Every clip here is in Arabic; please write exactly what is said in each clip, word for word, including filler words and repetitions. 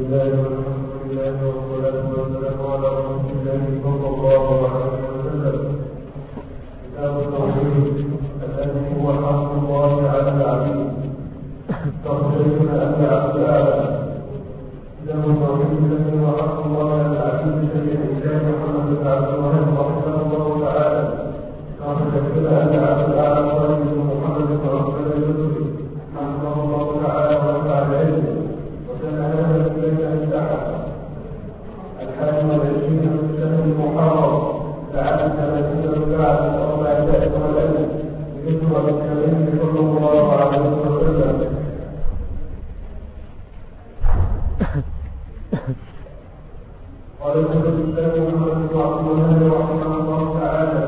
لله والحمد لله والصلاة والسلام على رسول الله صلى الله عليه وسلم. كتاب التوحيد الذي هو حق الله على العبيد. ترجمنا أن أعلى كتاب التوحيد الذي هو حق الله على العبيد سيد الإسلام محمد بن عبد الوهاب رحمه الله تعالى. ترجمنا أن أعلى قائد محمد بن عبد الوهاب رحمه الله تعالى ونفع بعلمه. وكان هذا الذي انتهى الحادي والعشرين من شهر المحرم لعام ثلاثين بعد أربعمائة والألف بهجرة الكريم صلى الله عليه وسلم. قال شيخ الإسلام محمد بن عبد الوهاب رحمه الله تعالى: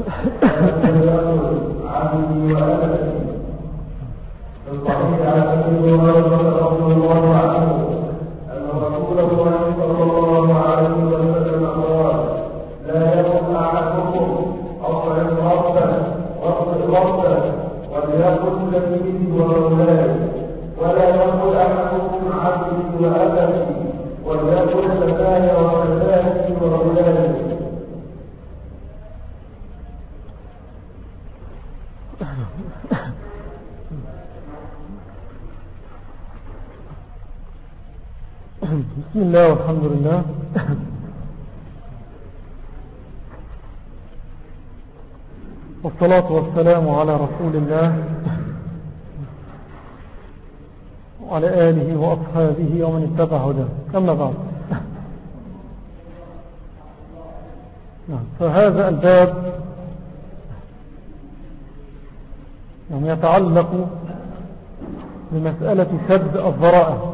عبدي وأمتي. في الصحيح عن أبي هريرة رضي الله عنه أن رسول الله صلى الله عليه وسلم قال: لا يكن أحدكم أطعم ربه واطعم ربه وليكن سيدي ومولاي، ولا يقل أحدكم عبدي وأمتي وليكن فتاي وفتاتي ومولاي. بسم الله والحمد لله. والصلاة والسلام على رسول الله وعلى آله وأصحابه ومن اتبع هداه. أما بعد، فهذا الباب يتعلق بمسألة سد الذرائع،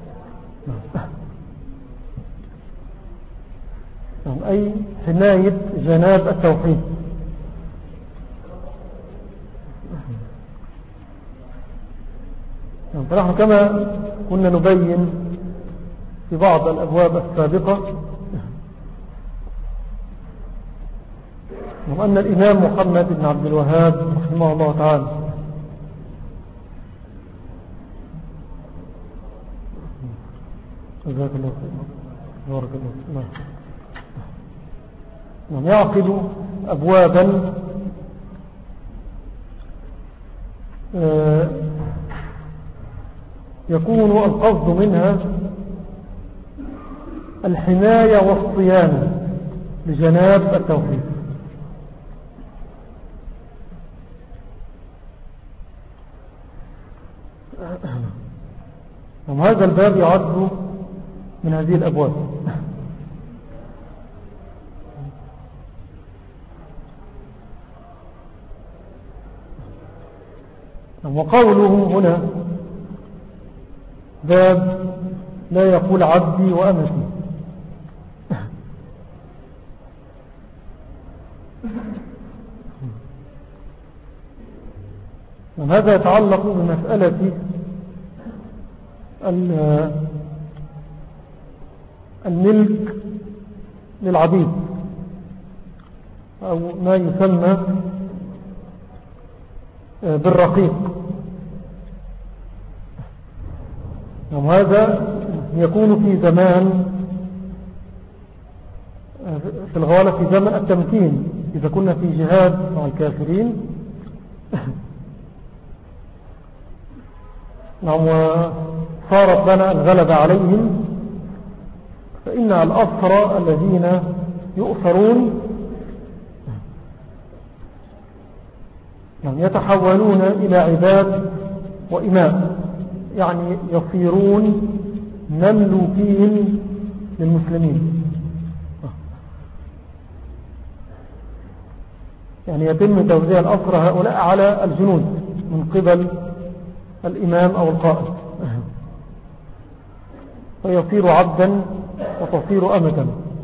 أي حماية جناب التوحيد. فنحن كما كنا نبين في بعض الأبواب السابقة أن الإمام محمد بن عبد الوهاب رحمه الله تعالى جزاك الله خير بارك الله فيك يعقد أبوابا يكون القصد منها الحماية والصيانة لجناب التوحيد. وهذا الباب يعد من هذه الأبواب. وقوله هنا باب لا يقول عبدي وأمتي، وهذا يتعلق بمسألة الملك للعبيد أو ما يسمى بالرقيق. وهذا يكون في زمان في الغالب في زمن التمكين، إذا كنا في جهاد مع الكافرين وصارت لنا الغلبة عليهم، فإن الأسرى الذين يؤثرون يتحولون إلى عباد وإماء، يعني يصيرون مملوكين للمسلمين. يعني يتم توزيع الأسرى هؤلاء على الجنود من قبل الإمام أو القائد، فيصير عبدا وتصير أمة.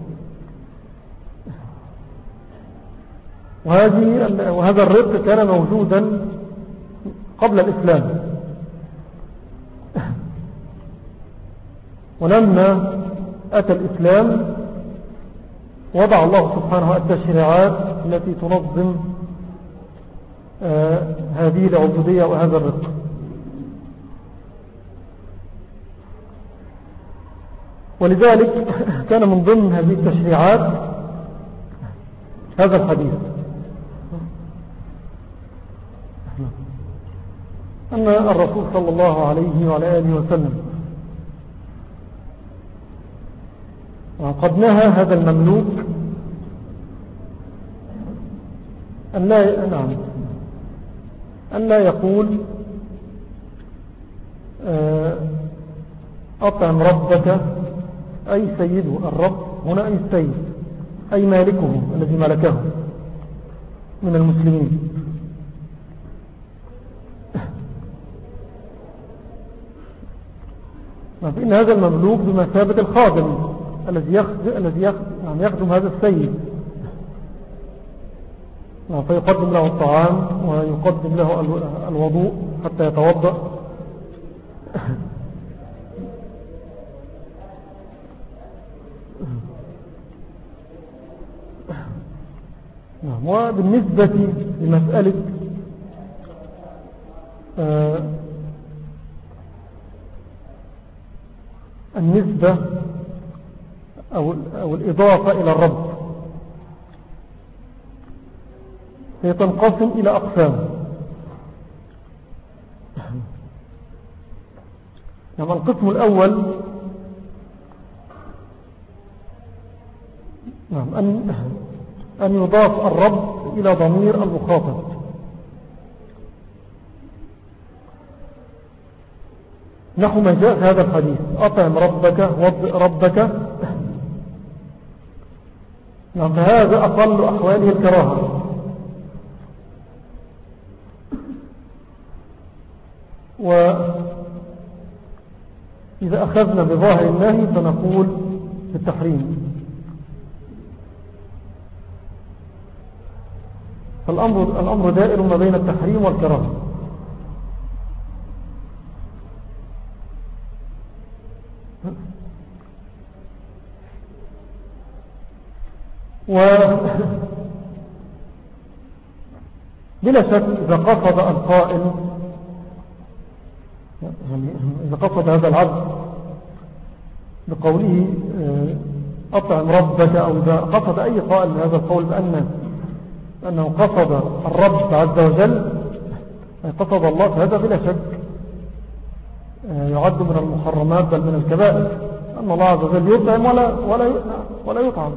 وهذه وهذا الرق كان موجودا قبل الإسلام، ولما أتى الإسلام وضع الله سبحانه التشريعات التي تنظم آه هذه العبودية وهذا الرق. ولذلك كان من ضمن هذه التشريعات هذا الحديث، أن الرسول صلى الله عليه وعلى آله وسلم قد نهى هذا المملوك أن لا, نعم أن لا يقول أطعم ربك أي سيده. الرب هنا أي السيد أي مالكه الذي ملكه من المسلمين. فإن هذا المملوك بمثابة الخادم الذي يخدم, الذي يخدم, يخدم هذا السيد، فيقدم له الطعام ويقدم له الوضوء حتى يتوضأ. وبالنسبة لمسألة آه النسبة أو, أو الإضافة إلى الرب، هي تنقسم إلى أقسام. يعني القسم الأول نعم أن, أن يضاف الرب إلى ضمير المخاطب، نحو ما جاء في هذا الحديث أطعم ربك وضع ربك. نعم فهذا أقل أحواله الكراهة. وإذا أخذنا بظاهر النهي فنقول في التحريم. فالأمر الأمر دائر ما بين التحريم والكراهة. و بلا شك إذا قصد القائل، يعني إذا قصد هذا العبد بقوله أطعم ربك، أو إذا قصد أي قائل من هذا القول بأن أنه قصد الرب عز وجل، قصد الله، فهذا بلا شك يعد من المحرمات بل من الكبائر، أن الله عز وجل يطعم ولا, ولا, ولا يطعم.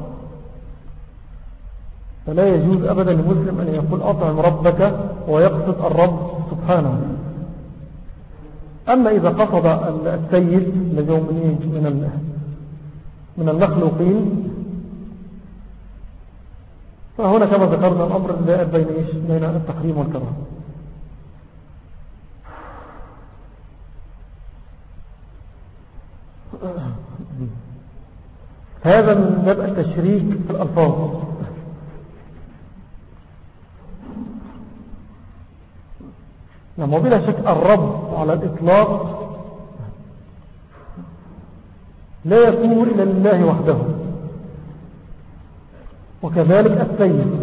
فلا يجوز أبدا للمسلم أن يقول أطعم ربك ويقصد الرب سبحانه. أما إذا قصد السيد الذي هو من من المخلوقين، فهنا كما ذكرنا الأمر لا بين إيش بين التحريم والكراهة. هذا من باب التشريك في الألفاظ. نعم وبلا شك الرب على الإطلاق لا يكون إلا لله وحده، وكذلك السيد.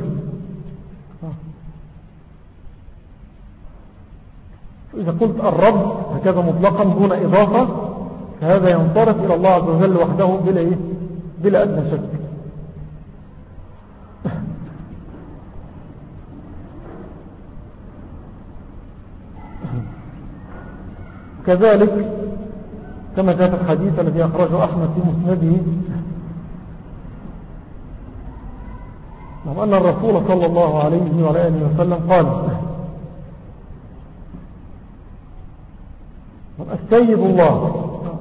إذا قلت الرب هكذا مطلقا دون إضافة فهذا ينصرف إلى الله عز وجل وحده بلا إيه؟ بلا أدنى شك. كذلك كما جاء في الحديث الذي أخرجه أحمد في مسنده أن الرسول صلى الله عليه وعلى آله وسلم قال السيد الله،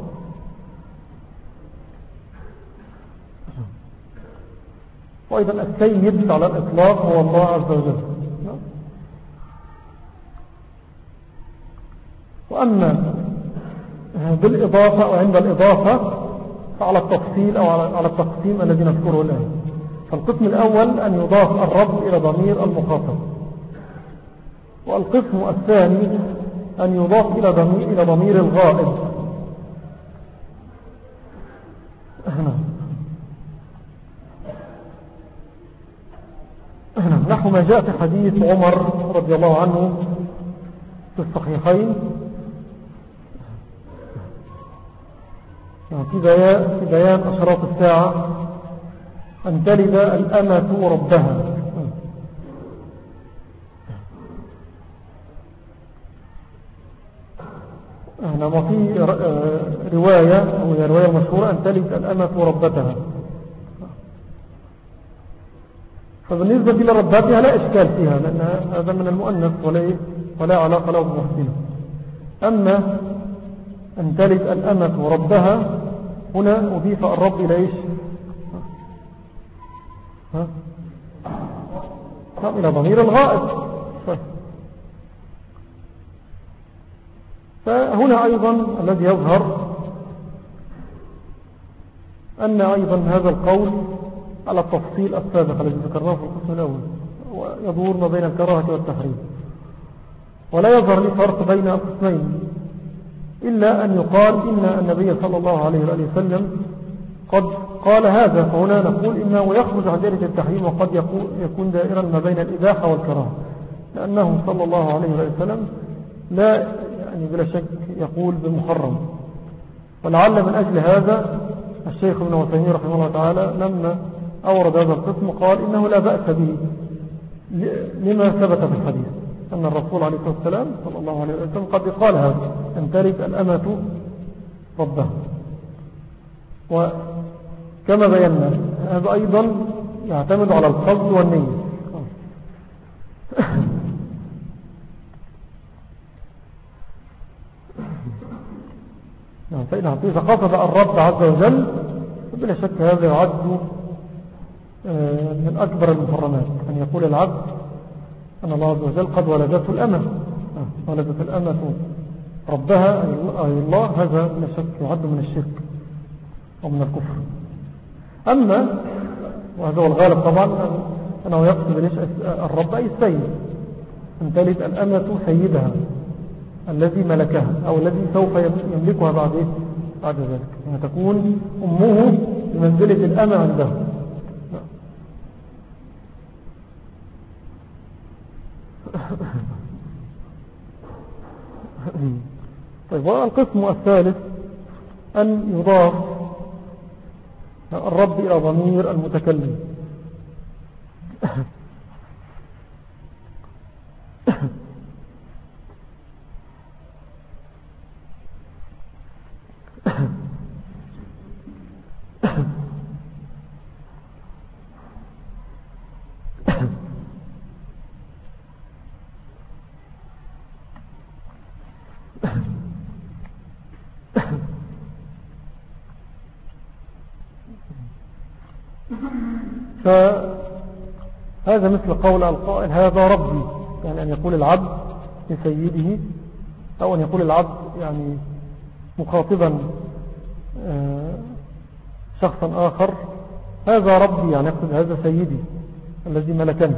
وأيضا السيد على الإطلاق هو الله عز وجل. وأما بالإضافة أو عند الإضافة فعلى التفصيل أو على التقسيم الذي نذكره الآن. فالقسم الأول أن يضاف الرب إلى ضمير المخاطب، والقسم الثاني أن يضاف إلى ضمير, إلى ضمير الغائب. نحو ما جاء في حديث عمر رضي الله عنه في الصحيحين في بيان, في بيان أشراط الساعة أن تلد الأمة ربها. نعم. في رواية أو هي رواية مشهورة أن تلد الأمة ربتها. فبالنسبة لرباتها لا إشكال فيها لأن هذا من المؤنث ولا, ولا علاقة له بمحسنه. أما أن تلد الأمة ربها هنا أضيف الرب إلى إيش؟ ها؟ إلى ضمير الغائب. فهنا أيضا الذي يظهر أن أيضا هذا القول على التفصيل السابق الذي ذكرناه في القسم الأول ويدور ما بين الكراهة والتحريم، ولا يظهر لي فرق بين القسمين إلا أن يقال إن النبي صلى الله عليه وآله وسلم قد قال هذا، فهنا نقول إنه يخرج عن دائرة التحريم وقد يكون دائرا ما بين الإباحة والكراهة، لأنه صلى الله عليه وآله وسلم لا يعني بلا شك يقول بمحرم. ولعل من أجل هذا الشيخ ابن عثيمين رحمه الله تعالى لما أورد هذا القسم قال إنه لا بأس به لما ثبت في الحديث أن الرسول عليه الصلاة والسلام صلى الله عليه وسلم قد قال هذا أن تلد الأمة ربها. وكما بينا هذا أيضا يعتمد على القصد والنية. فإذا قصد الرب عز وجل بلا شك هذا يعد من أكبر المحرمات أن يقول العبد أن الله عز وجل قد ولدته الأمة ولدت الأمة ربها أي الله، هذا بلا شك يعد من الشرك ومن الكفر. أما وهذا هو الغالب طبعا أنه يقصد ليش الرب أي السيد، أن تلد الأمة سيدها الذي ملكها أو الذي سوف يملكها بعد بعد ذلك، يعني تكون أمه بمنزلة الأمة عنده. طيب، والقسم الثالث أن يضاف الرب إلى ضمير المتكلم. فهذا مثل قول القائل هذا ربي، يعني أن يقول العبد لسيده أو أن يقول العبد يعني مخاطبا شخصا آخر هذا ربي، يعني يقصد هذا سيدي الذي ملكني.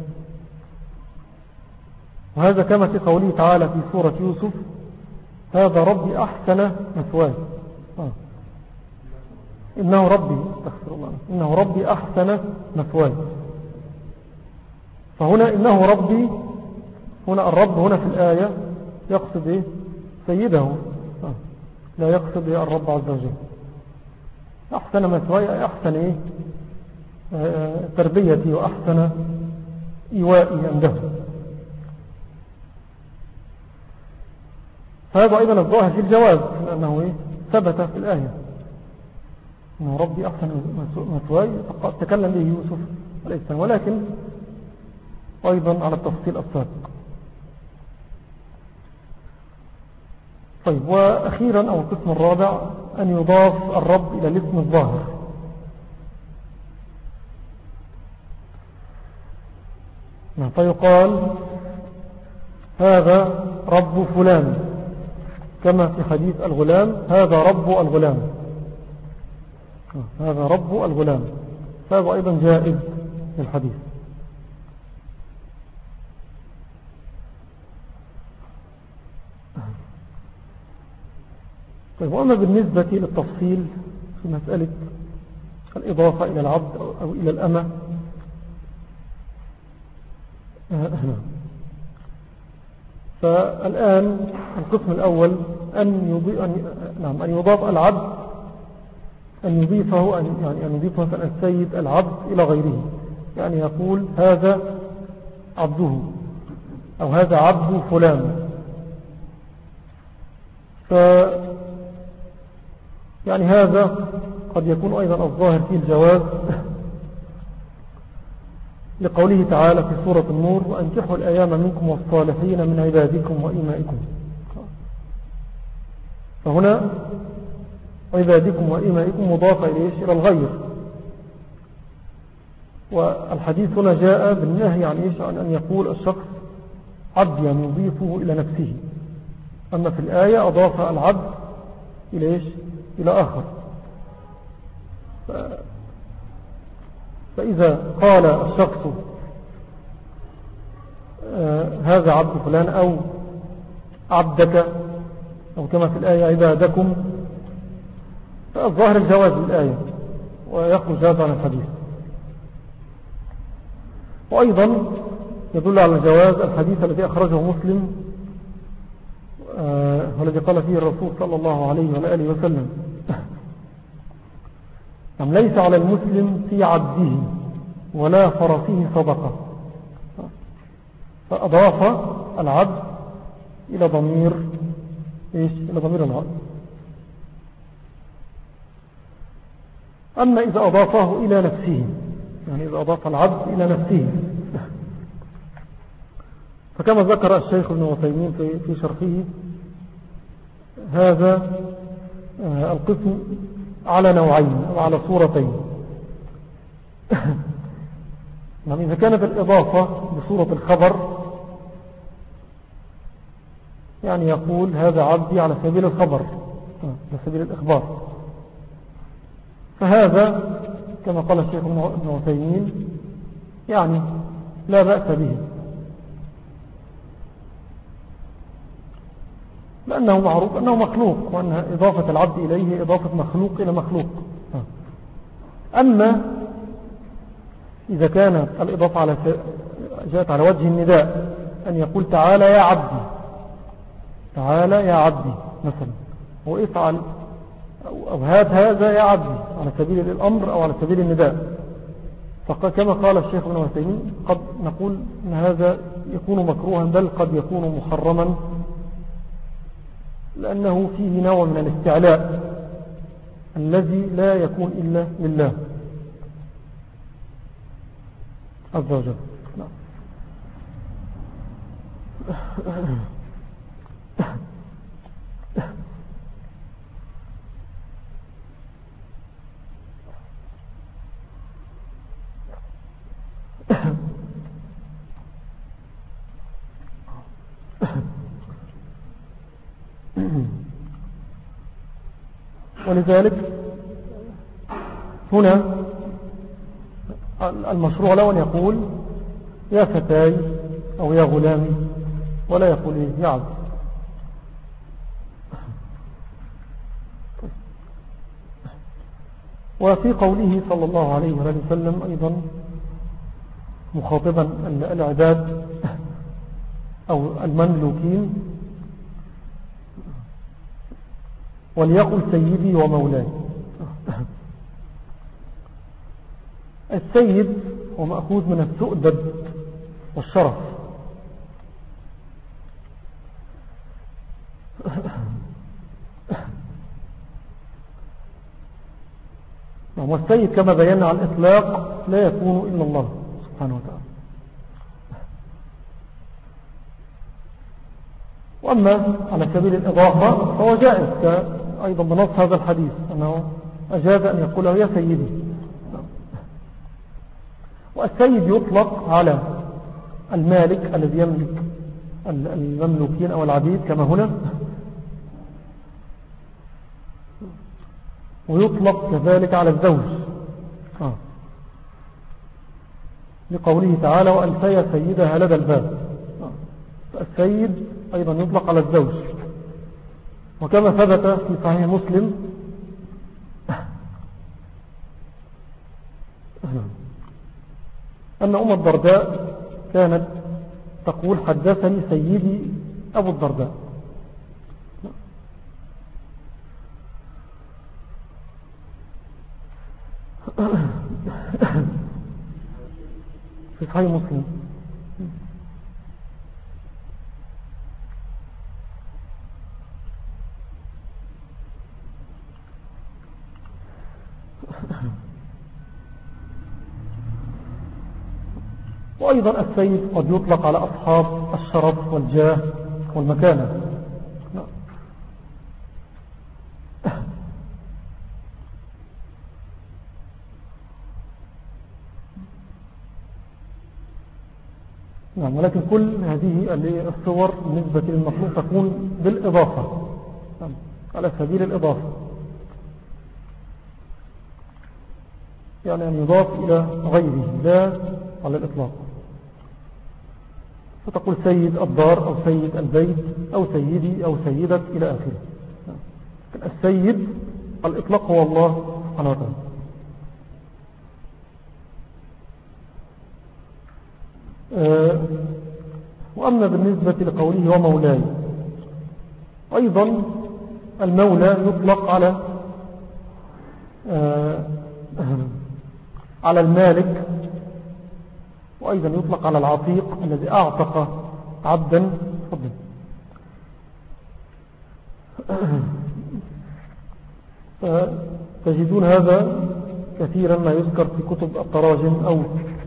وهذا كما في قوله تعالى في سورة يوسف هذا ربي أحسن مثواي آه. إنه ربي استغفر الله إنه ربي أحسن مثواي. فهنا إنه ربي، هنا الرب هنا في الآية يقصد إيه؟ سيده آه. لا يقصد إيه؟ الرب عز وجل. أحسن مثواي أحسن إيه؟ آه تربيتي وأحسن إيوائي عنده. هذا أيضا الظاهر في الجواز لأنه إيه؟ ثبت في الآية إنه ربي أحسن مثواي، فقد تكلم به يوسف عليه السلام، ولكن أيضا على التفصيل السابق. طيب، وأخيرا أو القسم الرابع أن يضاف الرب إلى الاسم الظاهر. فيقال هذا رب فلان كما في حديث الغلام هذا رب الغلام، هذا رب الغلام، فهذا أيضا جائز للحديث. طيب، وأما بالنسبة للتفصيل في مسألة الإضافة إلى العبد أو إلى الأمة، فالآن القسم الأول أن يضاف, نعم أن يضاف العبد أن يضيفه أن يعني أن يضيف مثلا السيد العبد إلى غيره، يعني يقول هذا عبده أو هذا عبد فلان. ف يعني هذا قد يكون أيضا الظاهر فيه الجواز لقوله تعالى في سورة النور: وأنكحوا الأيام منكم والصالحين من عبادكم وإمائكم. فهنا عبادكم وإمائكم مضافة إلى الغير، والحديث هنا جاء بالنهي عن إيش؟ عن أن يقول الشخص عبد، يعني يضيفه إلى نفسه. أما في الآية أضاف العبد إلى إيش؟ إلى آخر. ف... فإذا قال الشخص آه هذا عبد فلان أو عبدك أو كما في الآية عبادكم، فالظاهر الجواز الآية ويخرج هذا عن الحديث. وأيضا يدل على الجواز الحديث الذي أخرجه مسلم آه والذي قال فيه الرسول صلى الله عليه وآله وسلم: أم ليس على المسلم في عبده ولا فرسه صدقة. فأضاف العبد إلى ضمير إيش؟ إلى ضمير العبد. أما إذا أضافه إلى نفسه، يعني إذا أضاف العبد إلى نفسه، فكما ذكر الشيخ ابن عثيمين في شرحه هذا القسم على نوعين أو على صورتين. يعني إذا كانت الإضافة بصورة الخبر، يعني يقول هذا عبدي على سبيل الخبر، على سبيل الإخبار، فهذا كما قال الشيخ ابن عثيمين يعني لا بأس به، لأنه معروف أنه مخلوق، وأن إضافة العبد إليه إضافة مخلوق إلى مخلوق. أما إذا كانت الإضافة على جاءت على وجه النداء، أن يقول تعالى يا عبدي، تعالى يا عبدي مثلا، وإفعل أو هات هذا يا عبدي على سبيل الأمر أو على سبيل النداء، فكما قال الشيخ ابن عثيمين قد نقول أن هذا يكون مكروها، بل قد يكون محرما، لأنه فيه نوع من الاستعلاء الذي لا يكون إلا لله عز وجل. ولذلك هنا المشروع له أن يقول يا فتاي أو يا غلامي، ولا يقول إيه يا عبد. وفي قوله صلى الله عليه وسلم أيضا مخاطبا العباد أو المملوكين: وليقل سيدي ومولاي. السيد هو مأخوذ من السؤدد والشرف، والسيد كما بينا على الإطلاق لا يكون إلا الله سبحانه وتعالى. وأما على سبيل الإضافة فهو جائز أيضا بنص هذا الحديث، أنه أجاز أن يقول يا سيدي. والسيد يطلق على المالك الذي يملك المملوكين أو العبيد كما هنا، ويطلق كذلك على الزوج آه. لقوله تعالى: وألفي سيدها لدى الباب. آه. السيد أيضا يطلق على الزوج، وكما ثبت في صحيح مسلم أن أم الدرداء كانت تقول: حدثني سيدي أبو الدرداء. في صحيح مسلم. وأيضا السيد قد يطلق على أصحاب الشرف والجاه والمكانة. نعم، ولكن كل هذه الصور بالنسبة للمخلوق تكون بالإضافة، نعم، على سبيل الإضافة، يعني أن يضاف إلى غيره لا على الإطلاق. فتقول سيد الدار أو سيد البيت أو سيدي أو سيدك إلى آخره. السيد الإطلاق هو الله سبحانه وتعالى. أه وأما بالنسبة لقوله ومولاي، أيضا المولى يطلق على أه على المالك، وأيضا يطلق على العتيق الذي أعتق عبدا. فضل. تجدون هذا كثيرا ما يذكر في كتب التراجم أو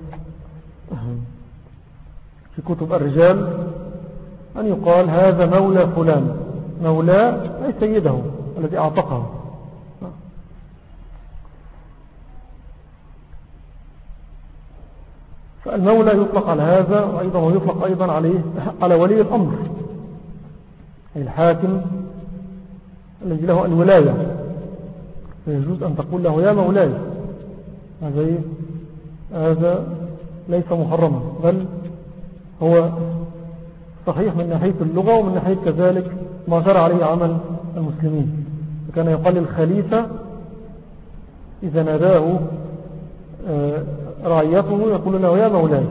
في كتب الرجال، أن يقال هذا مولى فلان، مولى أي سيده الذي أعتقه. فالمولى يطلق على هذا، وأيضا ويطلق أيضا عليه على ولي الأمر، أي الحاكم الذي له الولاية، فيجوز أن تقول له يا مولاي. هذا هذا ليس محرما، بل هو صحيح من ناحية اللغة، ومن ناحية كذلك ما جرى عليه عمل المسلمين. فكان يقال للخليفة إذا ناداه رعيته يقول له يا مولاي،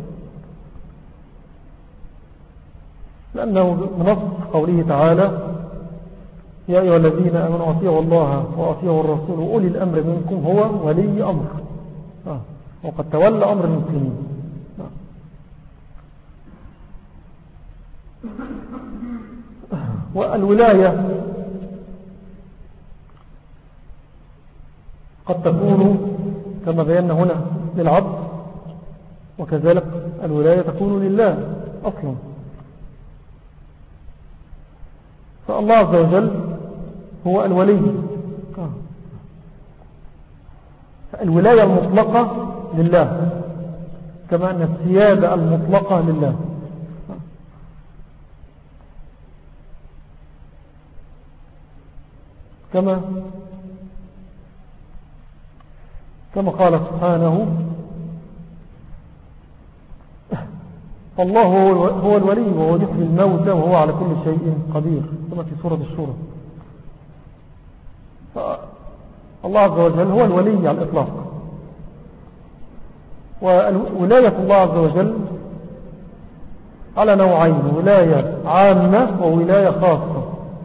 لأنه بنص قوله تعالى يا أيها الذين آمنوا أطيعوا الله وأطيعوا الرسول وأولي الأمر منكم، هو ولي أمر وقد تولى أمر المسلمين. والولاية قد تكون كما بينا هنا للعبد، وكذلك الولاية تكون لله أصلا. فالله عز وجل هو الولي، الولاية المطلقة لله، كما أن السيادة المطلقة لله. كما كما قال سبحانه الله هو الولي وهو يحيي الموتى وهو على كل شيء قدير، كما في سورة الشورى. الله عز وجل هو الولي على الإطلاق. وولاية الله عز وجل على نوعين، ولاية عامة وولاية خاصة.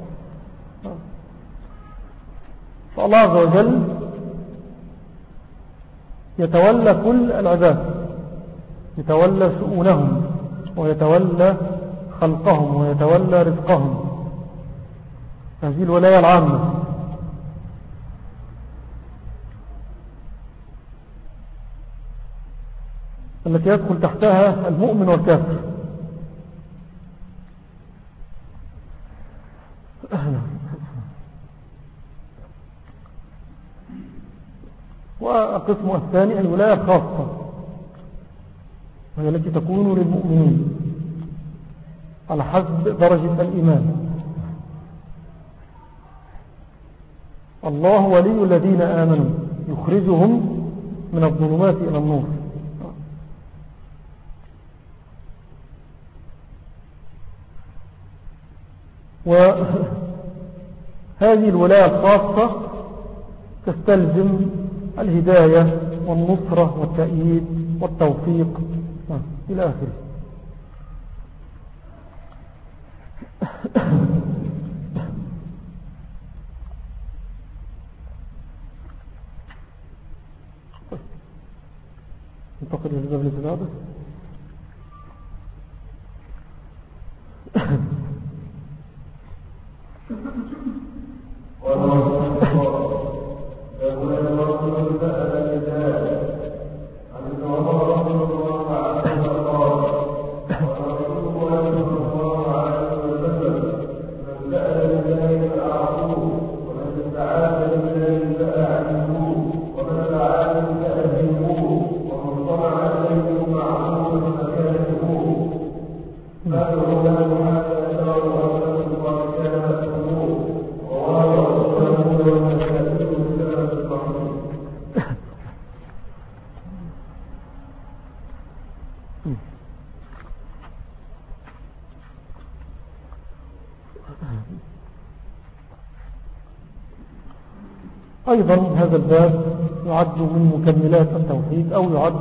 فالله عز وجل يتولى كل العباد، يتولى شؤونهم ويتولى خلقهم ويتولى رزقهم. هذه الولاية العامة. التي يدخل تحتها المؤمن والكافر. والقسم الثاني الولاية الخاصة، وهي التي تكون للمؤمنين على حسب درجة الإيمان. الله ولي الذين آمنوا يخرجهم من الظلمات إلى النور. وهذه الولاية الخاصة تستلزم الهداية والنصرة والتأييد والتوفيق إلى آخره. انتقل إلى الباب الذي بعده. أيضا هذا الباب يعد من مكملات التوحيد أو يعد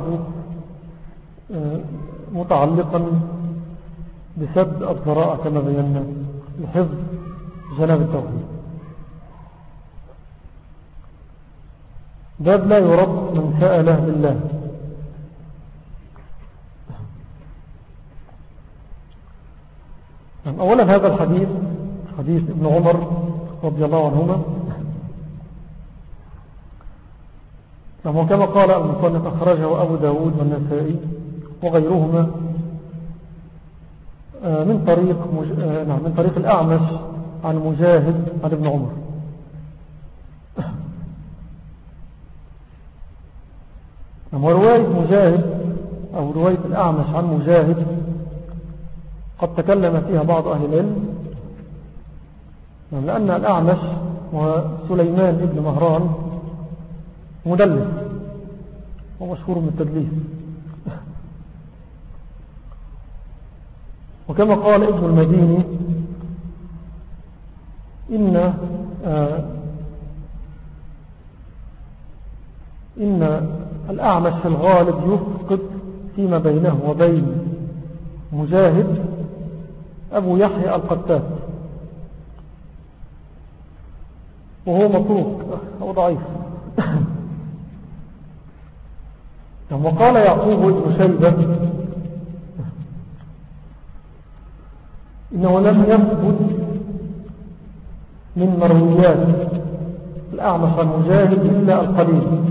متعلقا بسد الذرائع كما بينا لحفظ جناب التوحيد. باب لا يرد من سأله لله. أولا هذا الحديث حديث ابن عمر رضي الله عنهما، كما قال المصنف أخرجه أبو داود والنسائي وغيرهما من طريق مج... نعم من طريق الأعمش عن مجاهد عن ابن عمر. ورواية مجاهد أو رواية الأعمش عن مجاهد قد تكلم فيها بعض أهل العلم، لأن الأعمش وسليمان ابن مهران مدلس ومشهور بالتدليس، وكما قال ابن المديني إن آه إن الأعمش في الغالب يفقد فيما بينه وبين مجاهد أبو يحيى القتات، وهو مطروق أو ضعيف. وقال يعقوب بن شيبة إنه لم يثبت من مرويات الأعمش عن مجاهد إلا القليل.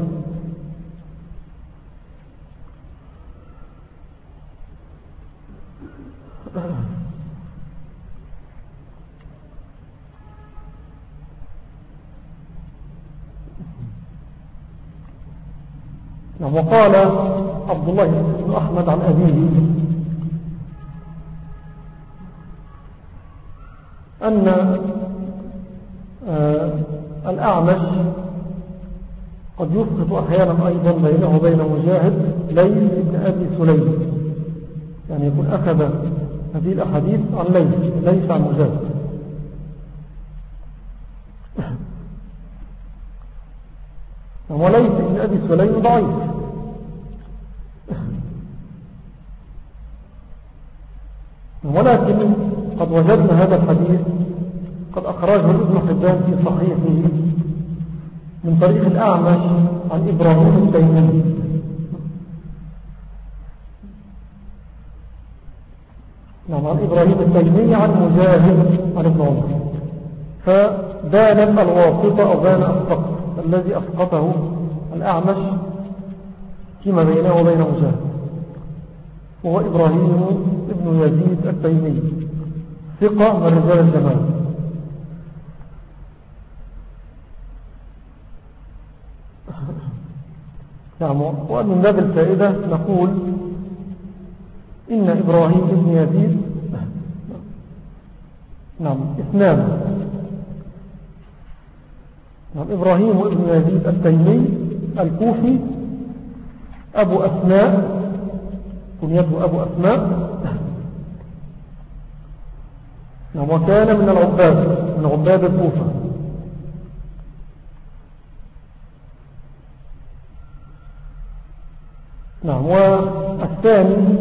وقال عبد الله بن أحمد عن أبيه أن الأعمش قد يسقط أحيانا أيضا بينه وبين مجاهد ليث بن أبي سليم، يعني يكون أخذ هذه الأحاديث عن ليث ليس عن مجاهد. وليث بن أبي سليم ضعيف، ولكن قد وجدنا هذا الحديث قد أخرجه ابن حبان في صحيحه من طريق الأعمش عن إبراهيم التيمي نعم عن إبراهيم التيمي عن مجاهد عن ابن عمر، فبانت الواسطة أو بان السقط الذي أسقطه الأعمش فيما بينه وبين مجاهد، وهو إبراهيم ابن يزيد التيمي ثقة من رجال الجماعة. نعم. ومن باب الفائدة نقول إن إبراهيم ابن يزيد نعم اثنان. نعم إبراهيم ابن يزيد التيمي الكوفي أبو أسماء، كنيته أبو أسماء، نعم وكان من العباد من عباد الكوفة. نعم والثاني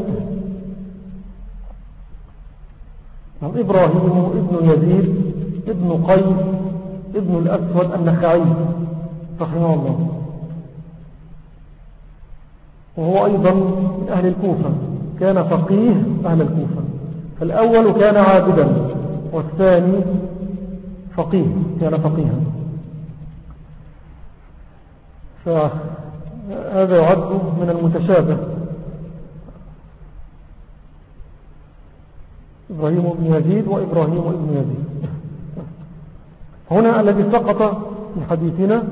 نعم إبراهيم ابن يزيد ابن قيس ابن الأسود النخعي رحمه الله، وهو أيضا من أهل الكوفة، كان فقيه أهل الكوفة. فالأول كان عابدا والثاني فقيه، كان فقيها. فهذا يعد من المتشابه. إبراهيم بن يزيد وإبراهيم بن يزيد. هنا الذي سقط في حديثنا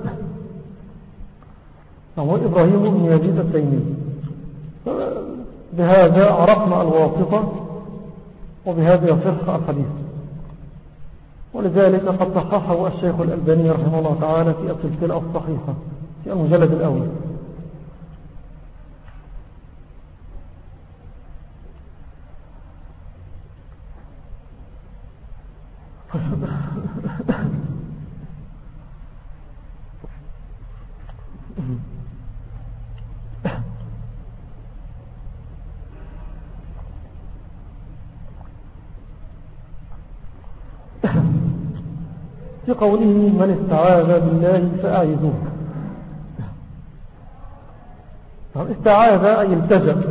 هو إبراهيم بن يزيد التيمي. بهذا عرفنا الواسطة وبهذا يصح الحديث. ولذلك قد صححه الشيخ الألباني رحمه الله تعالى في السلسلة الصحيحة في المجلد الأول. في قوله من استعاذ بالله فأعيذوه. استعاذ أي التجأ،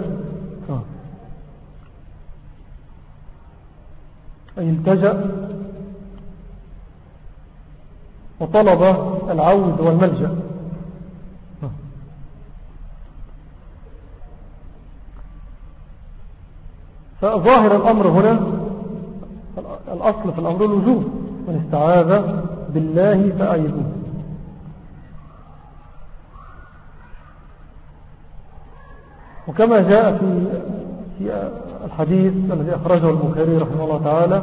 أي التجأ وطلب العوذ والملجأ. فظاهر الأمر هنا الأصل في الأمر الوجوب، من استعاذ بالله فأعيذوه. وكما جاء في في الحديث الذي أخرجه البخاري رحمه الله تعالى،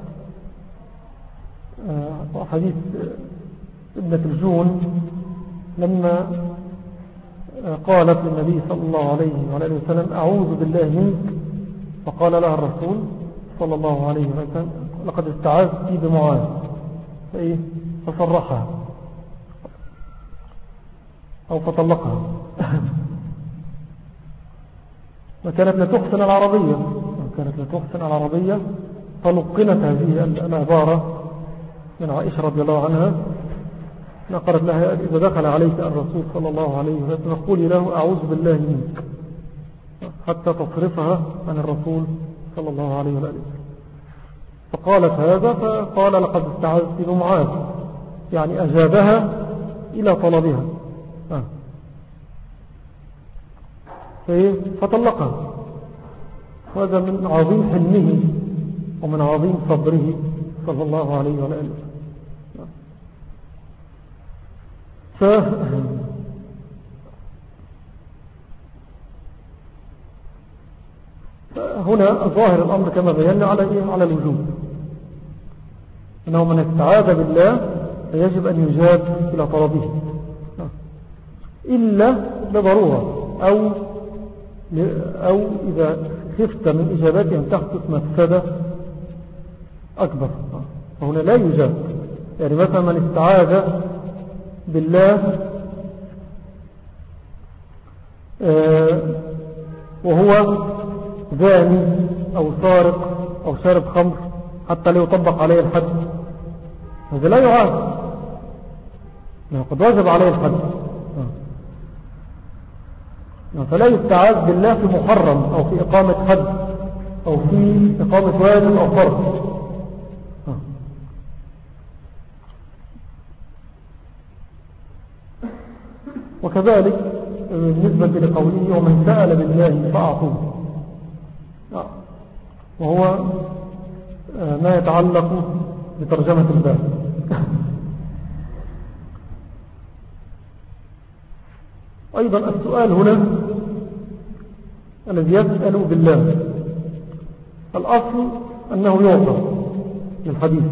حديث ابنة الجون لما قالت للنبي صلى الله عليه وآله وسلم أعوذ بالله منك، فقال لها الرسول صلى الله عليه وسلم لقد استعاذت بمعاذ، فإيه فصرحها أو فطلقها. وكانت لا تحسن العربية كانت لا تحسن العربية فلقنت هذه العبارة من عائشة رضي الله عنها، قالت لها إذا دخل عليك الرسول صلى الله عليه وسلم قولي له أعوذ بالله منك، حتى تصرفها عن الرسول صلى الله عليه وسلم. فقالت هذا، فقال لقد استعاذت بمعاذ، يعني أجابها إلى طلبها، فطلقها. وهذا من عظيم حلمه ومن عظيم صبره صلى الله عليه وآله. ف هنا ظاهر الأمر كما بينا على إيه؟ على الوجوب، أنه من استعاذ بالله فيجب أن يجاب إلى طلبه إلا لضرورة أو أو إذا خفت من إجابته أن تحدث مفسدة أكبر، فهنا لا يجاب. يعني مثلا من استعاذ بالله وهو زاني أو سارق أو شارب خمر حتى لا يطبق عليه الحد، هذا لا يعاد، قد وجب عليه الحد. فلا يستعاذ بالله في محرم أو في إقامة حد أو في إقامة واجب أو فرض. وكذلك بالنسبة لقوله ومن سأل بالله فأعطوه، وهو ما يتعلق بترجمة الباب. أيضا السؤال هنا الذي يسأل بالله الأصل أنه يعطى للحديث،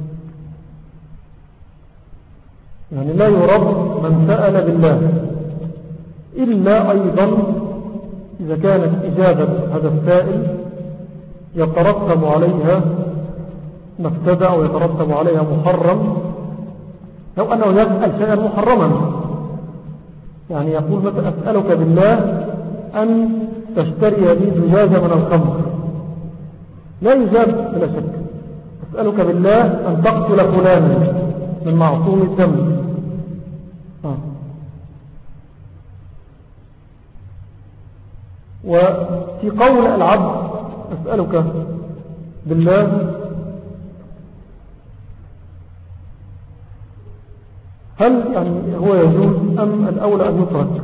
يعني لا يرد من سأل بالله، إلا أيضا إذا كانت إجابة هذا السائل يترتب عليها مفسدة أو يترتب عليها محرم، لو أنه يسأل شيئا محرما، يعني يقول مثلا أسألك بالله أن تشتري لي زجاجة من الخمر، لا يجاب بلا شك. أسألك بالله أن تقتل فلانا من معصوم الدم. آه. وفي قول العبد أسألك بالله هل يعني هو يجوز أم الأولى أن يترك؟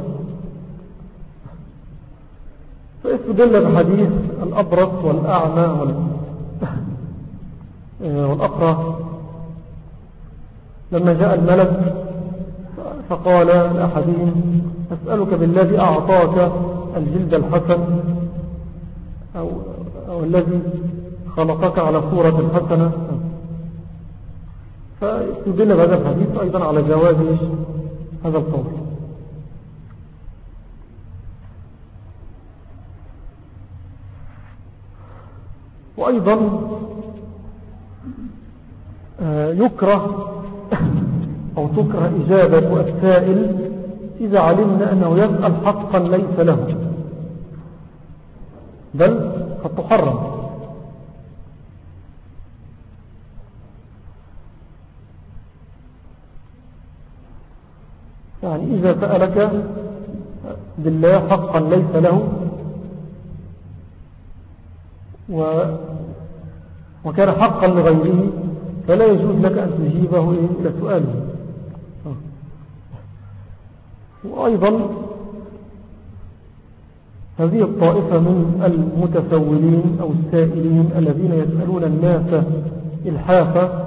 فاستدل بحديث الأبرص والأعمى والأقرع لما جاء الملك فقال لأحدهم أسألك بالذي أعطاك الجلد الحسن أو, أو الذي خلقك على صورة الحسنة. فاستدل بهذا الحديث أيضا على جواز هذا القول. وأيضا يكره أو تكره إجابة السائل إذا علمنا أنه يسأل حقا ليس له، بل قد تحرم. يعني إذا سألك بالله حقا ليس له و وكان حقا لغيره فلا يجوز لك أن تجيبه إلى سؤاله. وأيضا هذه الطائفة من المتسولين أو السائلين الذين يسألون الناس إلحافا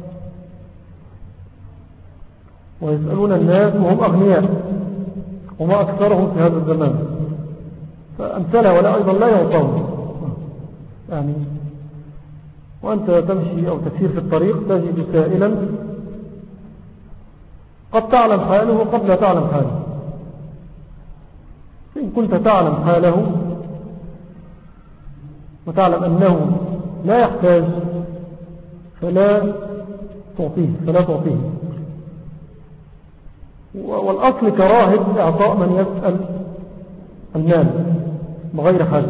ويسألون الناس وهم أغنياء وما أكثرهم في هذا الزمان، فأمثلها ولا أيضا لا يعطون. يعني وأنت تمشي أو تسير في الطريق تجد سائلا قد تعلم حاله وقد لا تعلم حاله. إن كنت تعلم حاله وتعلم أنه لا يحتاج فلا تعطيه فلا تعطيه والأصل كراهة إعطاء من يسأل المال بغير حاجة.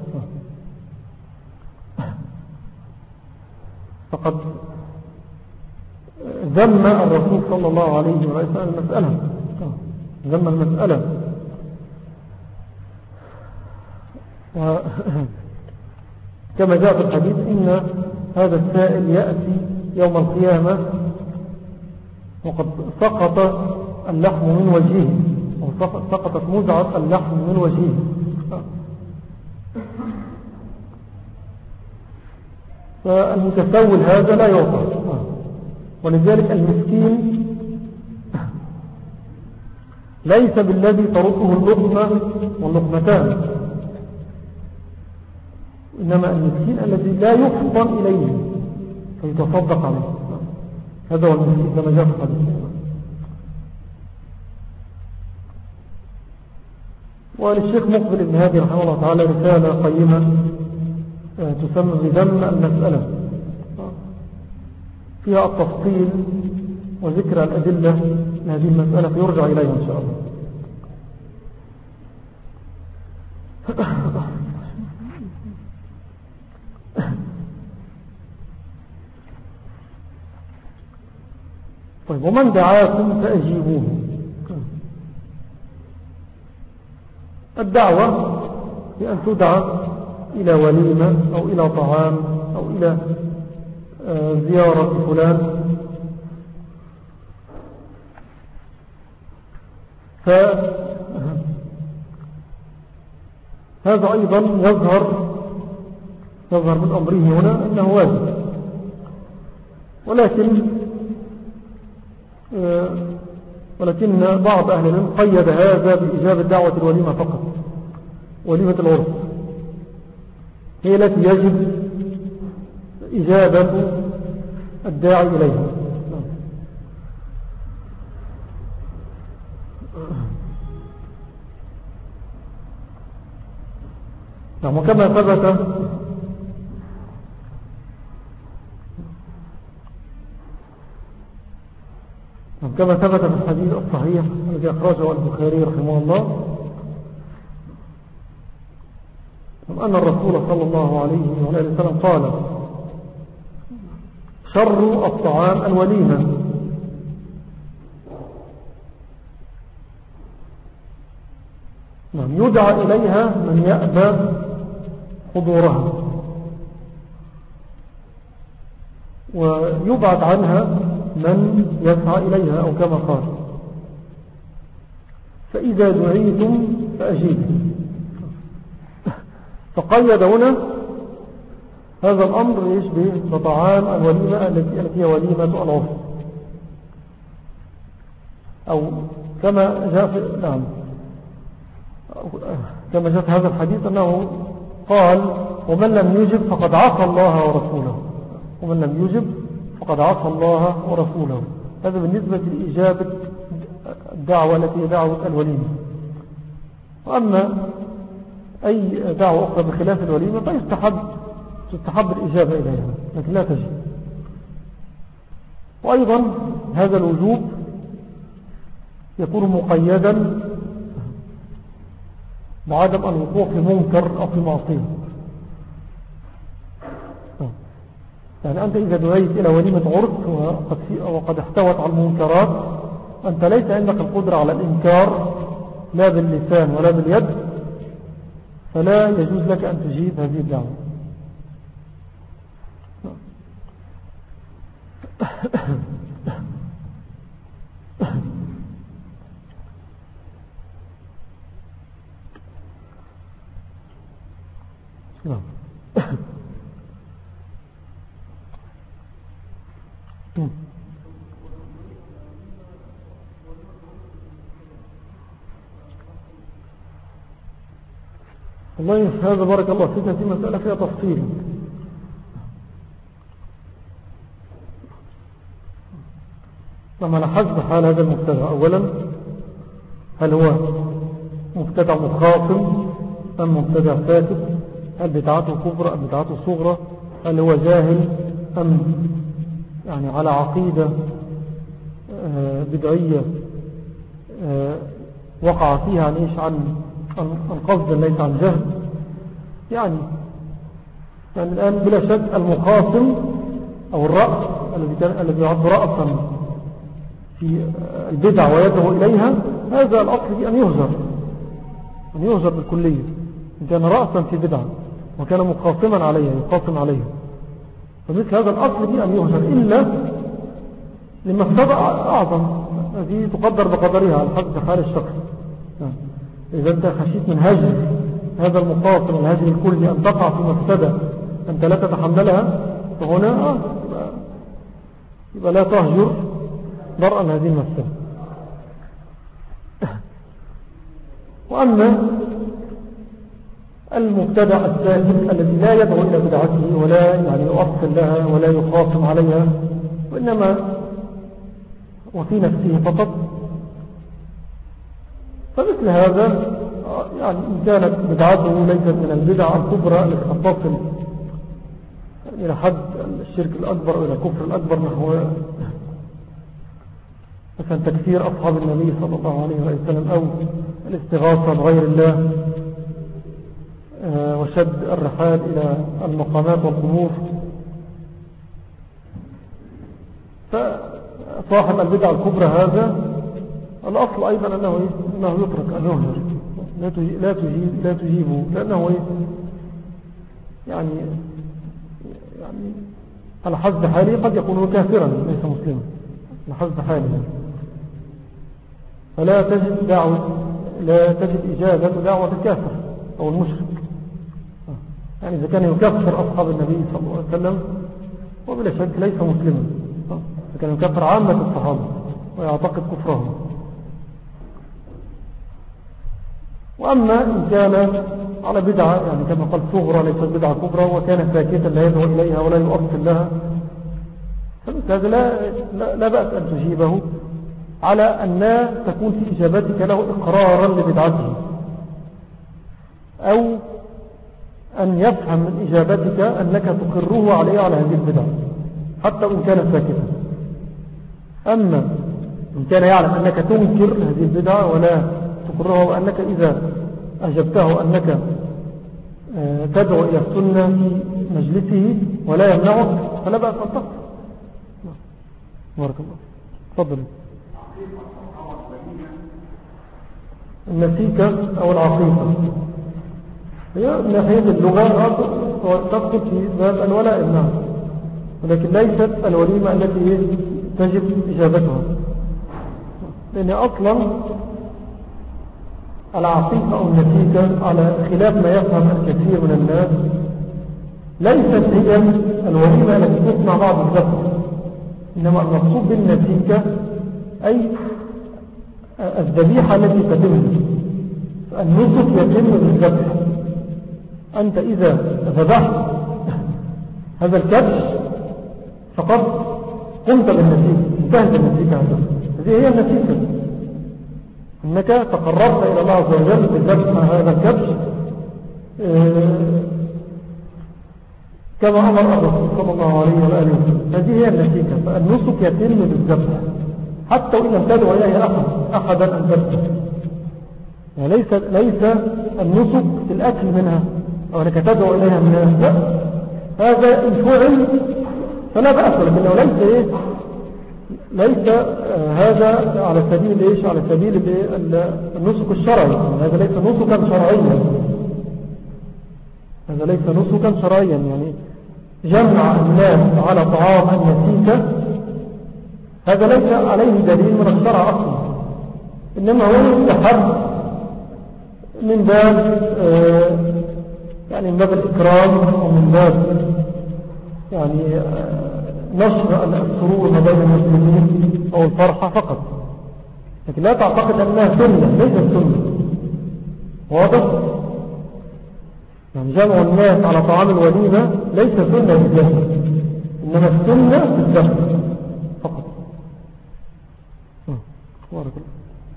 فقد ذم الرسول صلى الله عليه وسلم المسألة ذم المسألة كما جاء في الحديث إن هذا السائل يأتي يوم القيامة وقد سقط اللحم من وجهه أو سقطت مزعة اللحم من وجهه. فالمتسول هذا لا يعطى، ولذلك المسكين ليس بالذي ترده اللقمة واللقمتان، إنما المسكين الذي لا يفطن إليه فيتصدق عليه. هذا هو المسكين كما جاء في الحديث. وللشيخ مقبل ابن هادي رحمه الله تعالى رسالة قيمة تسمى بذم المسألة، فيها التفصيل وذكر الأدلة لهذه المسألة فيرجع إليها إن شاء الله. طيب، ومن دعاكم فأجيبوه. الدعوة هي أن تدعى إلى وليمة أو إلى طعام أو إلى زيارة فلان، فهذا أيضا يظهر يظهر من أمره هنا أنه واجب، ولكن ولكن بعض أهل العلم قيد هذا بإجابة دعوة الوليمة فقط. وليمة العرس هي التي يجب إجابة الداعي إليها. نعم. وكما ثبت كما ثبت في الحديث الصحيح الذي أخرجه البخاري رحمه الله أن الرسول صلى الله عليه وآله وسلم قال: شر الطعام الوليمة، نعم، يدعى إليها من يأبى حضورها ويبعد عنها من يسعى إليها أو كما قال. فإذا دعيتم فأجيبوا. فقيد هنا هذا الأمر يشبه بطعام الوليمة التي هي وليمة العرس، أو كما جاء في نعم كما جاء في هذا الحديث أنه قال ومن لم يجب فقد عصى الله ورسوله، ومن لم يجب فقد عصى الله ورسوله. هذا بالنسبة لإجابة الدعوة التي هي دعوة الوليمة. وأما أي دعوة أخرى بخلاف الوليمة فيستحب تستحب الإجابة إليها لكن لا تجب. وأيضا هذا الوجوب يكون مقيدا بعدم الوقوع في منكر أو في معصية. يعني أنت إذا دعيت إلى وليمة عرس وقد, وقد احتوت على المنكرات، أنت ليس عندك القدرة على الإنكار لا باللسان ولا باليد، فلا يجوز لك أن تجيب هذه الدعوة. نعم. والله هذا بارك الله فيك هذه مسألة فيها تفصيل. لما لاحظت حال هذا المبتدع، أولا هل هو مبتدع مخاصم أم مبتدع فاسد؟ هل بدعته كبرى أم بدعته صغرى؟ هل هو جاهل أم يعني على عقيدة بدعية وقع فيها عن إيش عن القصد ليس عن جهل؟ يعني يعني الآن بلا شك المخاصم أو الرأس الذي يعد رأسا في البدع ويدعو إليها، هذا الأصل في أن يهجر أن يهجر بالكلية إن كان رأسا في بدعة وكان مخاصما عليها يخاصم عليها، فمثل هذا الأصل في أن يهجر إلا لمفسدة أعظم هذه تقدر بقدرها على حسب حال الشخص. إذا أنت خشيت من هجر هذا المخاصم الهجر الكلي أن تقع في مفسدة أنت لا تتحملها، فهنا يبقى لا تهجر درءا هذه المفسدة. وأما المبتدع الساكت الذي لا يدعو إلى بدعته ولا يعني يؤصل لها ولا يخاصم عليها وإنما وفي نفسه فقط، فمثل هذا يعني إن كانت بدعته ليست من البدع الكبرى التي قد تصل إلى حد الشرك الأكبر أو إلى الكفر الأكبر نحو مثلا تكفير أصحاب النبي صلى الله عليه وسلم أو الاستغاثة بغير الله وشد الرحال إلى المقامات والقبور، فصاحب البدع الكبرى هذا الأصل أيضا أنه أنه يترك أن يهجر لا تجيب لا تجيبه لأنه يعني يعني على حسب حاله قد يكون كافرا ليس مسلما على حسب حاله، فلا تجد دعوة لا تجد إجابة دعوة الكافر أو المشرك. يعني إذا كان يكفر أصحاب النبي صلى الله عليه وسلم وبلا شك ليس مسلما، إذا كان يكفر عامة الصحابة ويعتقد كفرهم. وأما إن كان على بدعة يعني كما قال صغرى ليست بدعة كبرى وكان ساكتا لا يدعو إليها ولا يؤصل لها، فهذا لا, لا, لا بأس أن تجيبه على أن لا تكون في إجابتك له إقرارا لبدعته، أو أن يفهم من إجابتك أنك تقره عليه على هذه البدعة حتى إن كان ساكتا. أما إن كان يعلم أنك تنكر هذه البدعة ولا تقره وأنك إذا أجبته أنك تدعو إلى السنة في مجلسه ولا يمنعك فلا بأس أن تقف. بارك الله. تفضل. النسيكة أو العقيقة هي من ناحية اللغة تدخل في باب الولاء النعم، ولكن ليست الوليمة التي تجب إجابتها، لأن أصلا العقيقة أو النتيجة على خلاف ما يفهم الكثير من الناس ليست هي الوليمة التي تصنع بعد الذبح، إنما المقصود بالنتيجة أي الذبيحة التي تتم. النسك يتم بالذبح. أنت إذا ذبحت هذا الكبش فقد قمت بالنتيجة، انتهت النتيجة. هذه هي النتيجة، أنك تقربت إلى الله عز وجل بذبح هذا الكبش كما أمر الرسول صلى الله عليه وآله وسلم. هذه هي النتيجة. فالنسك يتم بالذبح حتى وإن لم تدعو إليه أحد أحدا أن ذبح. يعني ليس ليس النسك في الأكل منها أو أنك تدعو إليها منها، لا، هذا إن فعل فلا بأس، لكنه ليس إيه ليس آه هذا على سبيل إيش على سبيل النسك الشرعي. يعني هذا ليس نسكا شرعيا، هذا ليس نسكا شرعيا. يعني جمع الناس على طعام النسيكة هذا ليس عليه دليل من الشرع أصلا، إنما هو يستحب من باب آه يعني من باب الإكرام ومن باب يعني آه نشر السرور ما بين المسلمين أو الفرحة فقط، لكن لا تعتقد أنها سنة، ليست سنة. واضح؟ يعني جمع الناس على طعام الوليمة ليس سنة بالذات، إنما السنة بالذات فقط. بارك الله.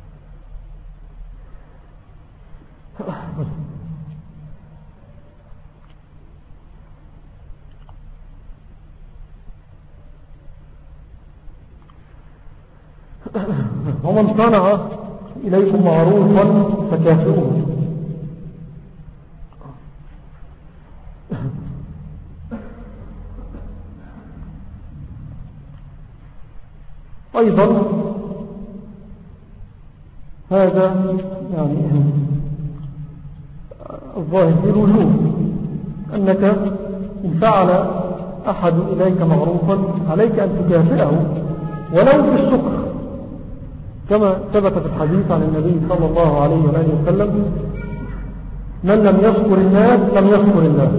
ومن صنع إليكم معروفا فكافئوه. أيضا هذا يعني الظاهر في الوجوب أنك إن فعل أحد إليك معروفا عليك أن تكافئه ولو بالشكر، كما ثبت في الحديث عن النبي صلى الله عليه وآله وسلم: من لم يشكر الناس لم يشكر الله.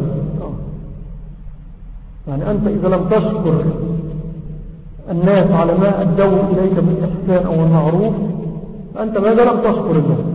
يعني أنت إذا لم تشكر الناس على ما أدوا إليك من الإحسان أو المعروف فأنت ماذا لم تشكر الله.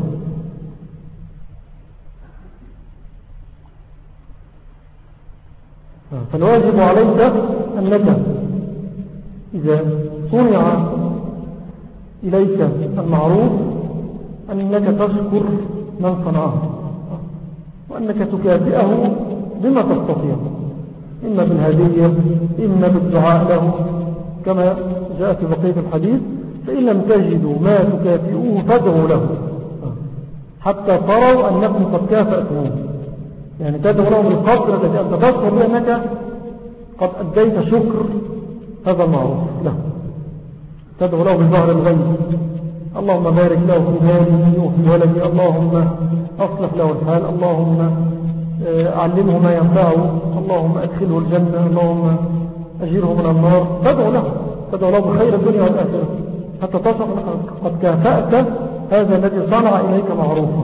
فالواجب عليك أنك إذا صنع إليك المعروف أنك تشكر من صنعه، وأنك تكافئه بما تستطيع، إما بالهدية إما بالدعاء له، كما جاء في بقية الحديث: فإن لم تجدوا ما تكافئوه فادعوا له حتى تروا أنكم قد كافأتموه. يعني تدعو له بالقدر الذي أنت تشعر بأنك قد أديت شكر هذا المعروف له. تدعو له بظهر الغيب: اللهم بارك له في ماله وفي ولدي، اللهم أصلح له الحال، اللهم علمه ما ينفعه، اللهم أدخله الجنة، اللهم أجيره من النار. تدعو له تدعو له بخير الدنيا والآخرة حتى تصل قد كافأت هذا الذي صنع إليك معروفا.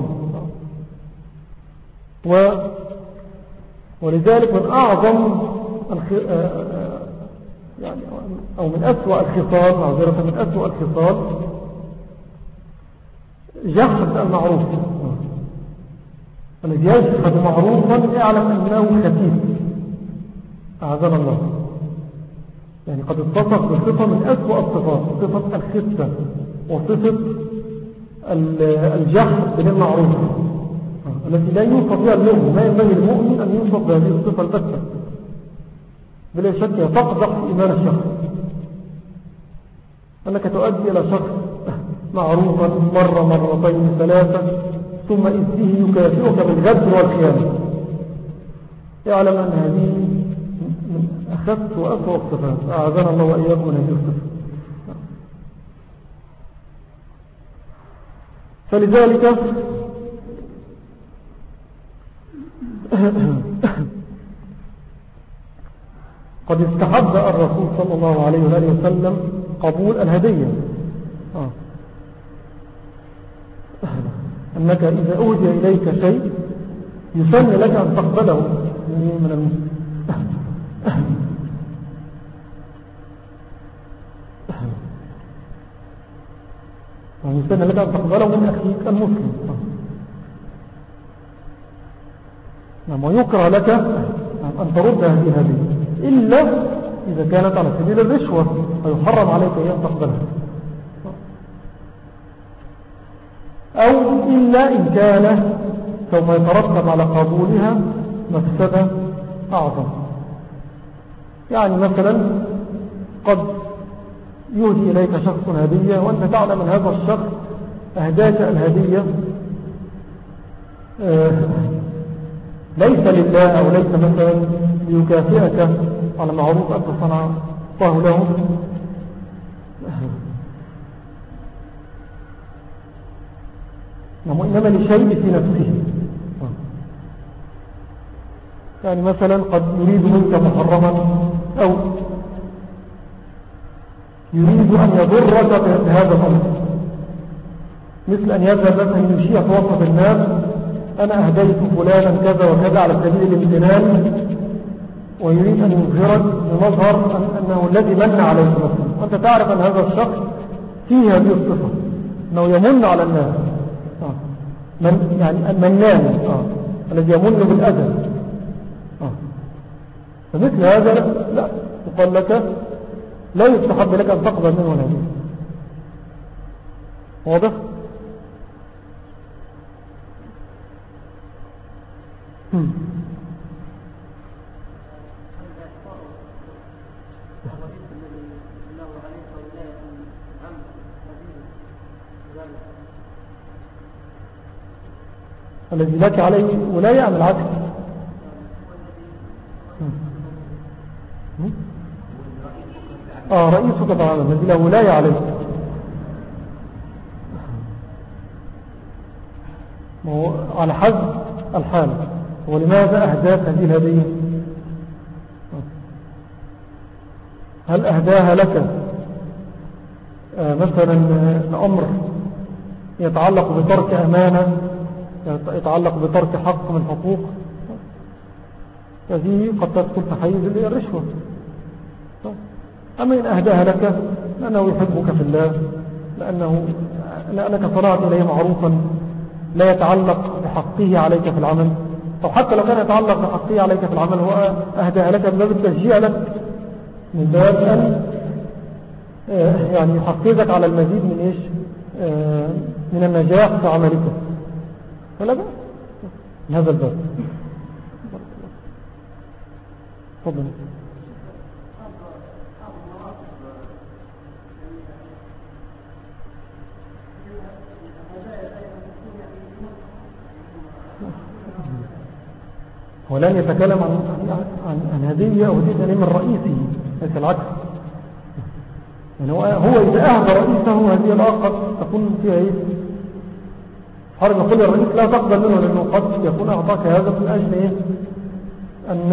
و ولذلك من أعظم الخ... يعني أو من أسوأ الخصال معذرة من أسوأ الخصال جحد المعروف. الذي يجحد معروفا اعلم أنه خسيس، أعاذنا الله. يعني قد اتصف بصفة من أسوأ الصفات، صفة الخسة وصفة الجحد بالمعروف التي لا يوصف بها المؤمن. ما ينبغي المؤمن أن يوصف بهذه الصفة البتة، بلا شك تقدح في إيمان الشخص. أنك تؤدي إلى شخص معروفا مرة مرتين ثلاثة ثم إذ به يكافئك بالغدر والخيانة، يعلم أن هذه من أخذت وأسوأ الصفات. أعاذنا الله وإياكم من هذه الصفات. فلذلك قد استحب الرسول صلى الله عليه وآله وسلم قبول الهدية. آه. أنك إذا أهدي إليك شيء يسن لك أن تقبله من المسلم. يسن لك أن تقبله من أخيك المسلم. نعم. ويكره لك أن ترد هذه الهدية إلا إذا كانت على سبيل الرشوة فيحرم عليك أن تقبلها، أو إلا إن كان سوف يترتب على قبولها مفسدة أعظم. يعني مثلا قد يهدي إليك شخص هدية وأنت تعلم أن هذا الشخص أهداك الهدية آه ليس لله أو ليس مثلا ليكافئك على معروف أنت صنعته له، إنما لشيء في نفسه. يعني مثلا قد يريد منك محرما أو يريد أن يضرك بهذا الأمر، مثل أن يذهب مثلا يشيع في وسط الناس أنا أهديت فلانا كذا وكذا على سبيل الامتنان، ويريد أن يظهرك بمظهر أنه الذي من عليك مثلا، وأنت تعرف أن هذا الشخص فيه هذه الصفة أنه يمن على الناس، من يعني المنان آه. الذي يمن بالأذى آه. فمثل هذا لا يقال لك لا يستحب لك أن تقبل منه هذه. واضح؟ هم. الذي لك عليه ولاية عن العكس. آه رئيسك تعالى الذي له ولاية عليه. على حسب الحال. ولماذا أهداك هذه الهدية؟ هل أهداها لك آه مثلا أمر يتعلق بترك أمانة، يتعلق بترك حق من حقوق، هذه قد تدخل في حيز الرشوة. أما إن أهداها لك لأنه يحبك في الله، لأنه لأنك صنعت إليه معروفا لا يتعلق بحقه عليك في العمل، أو حتى لو كان يتعلق بحقه عليك في العمل هو أهداها لك من باب التشجيع لك، من باب أن يعني يحفزك على المزيد من إيش من النجاح في عملك، فلا بأس من هذا الباب. تفضل. ولن يتكلم عن عن, عن هدية أو هدية من رئيسه، ليس العكس. يعني هو هو إذا أهدى رئيسه هذه الآخر تكون فيها إيه؟ حرم يقول الرئيس لا تقبل منه لأنه قد يكون أعطاك هذا من أجل إيه؟ أن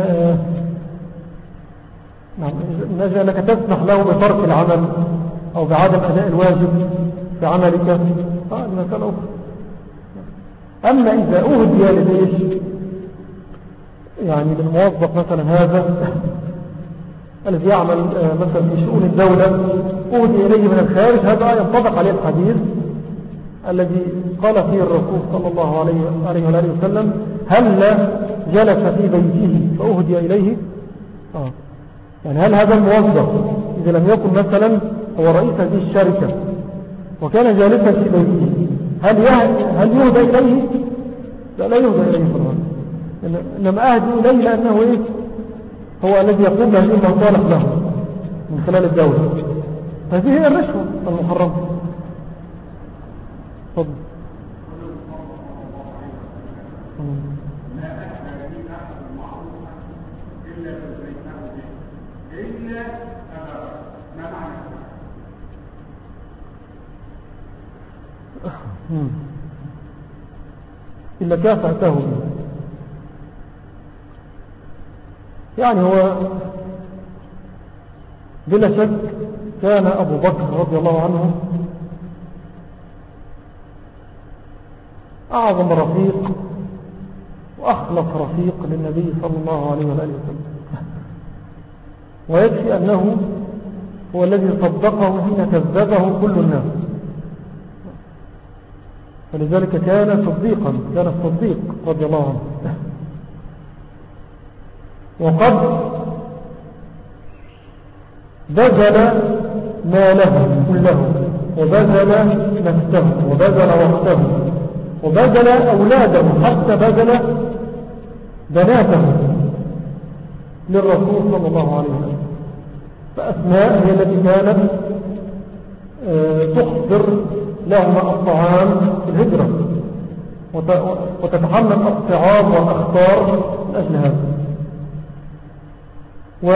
من أجل أنك تسمح له بترك العمل أو بعدم أداء الواجب في عملك، فالمسألة أخرى. أما إذا أهدي لديش يعني للموظف مثلا هذا الذي يعمل مثلا في شؤون الدولة أهدي إليه من الخارج، هذا ينطبق عليه الحديث الذي قال فيه الرسول صلى الله عليه وآله وسلم هل جلس في بيته فأهدي إليه. آه. يعني هل هذا الموظف إذا لم يكن مثلا هو رئيس هذه الشركة وكان جالسا في بيته هل هل يهدى إليه؟ لا لا يهدى إليه فرمان، إنما أهدي إليه لأنه إيه؟ هو الذي يقوم بهذه المصالح له من خلال الدولة. هذه هي الرشوة المحرمة. تفضل. إلا كافأته به. يعني هو بلا شك كان أبو بكر رضي الله عنه أعظم رفيق وأخلص رفيق للنبي صلى الله عليه وآله وسلم، ويكفي أنه هو الذي صدقه حين كذبه كل الناس، فلذلك كان صديقا، كان الصديق رضي الله عنه. وقد بذل ماله كله، وبذل نفسه، وبذل وقته، وبذل أولاده، حتى بذل بناته للرسول صلى الله عليه وسلم. فأسماء هي التي كانت تحضر لهم الطعام في الهجرة وتتحمل الصعاب والأخطار من أجل هذا. و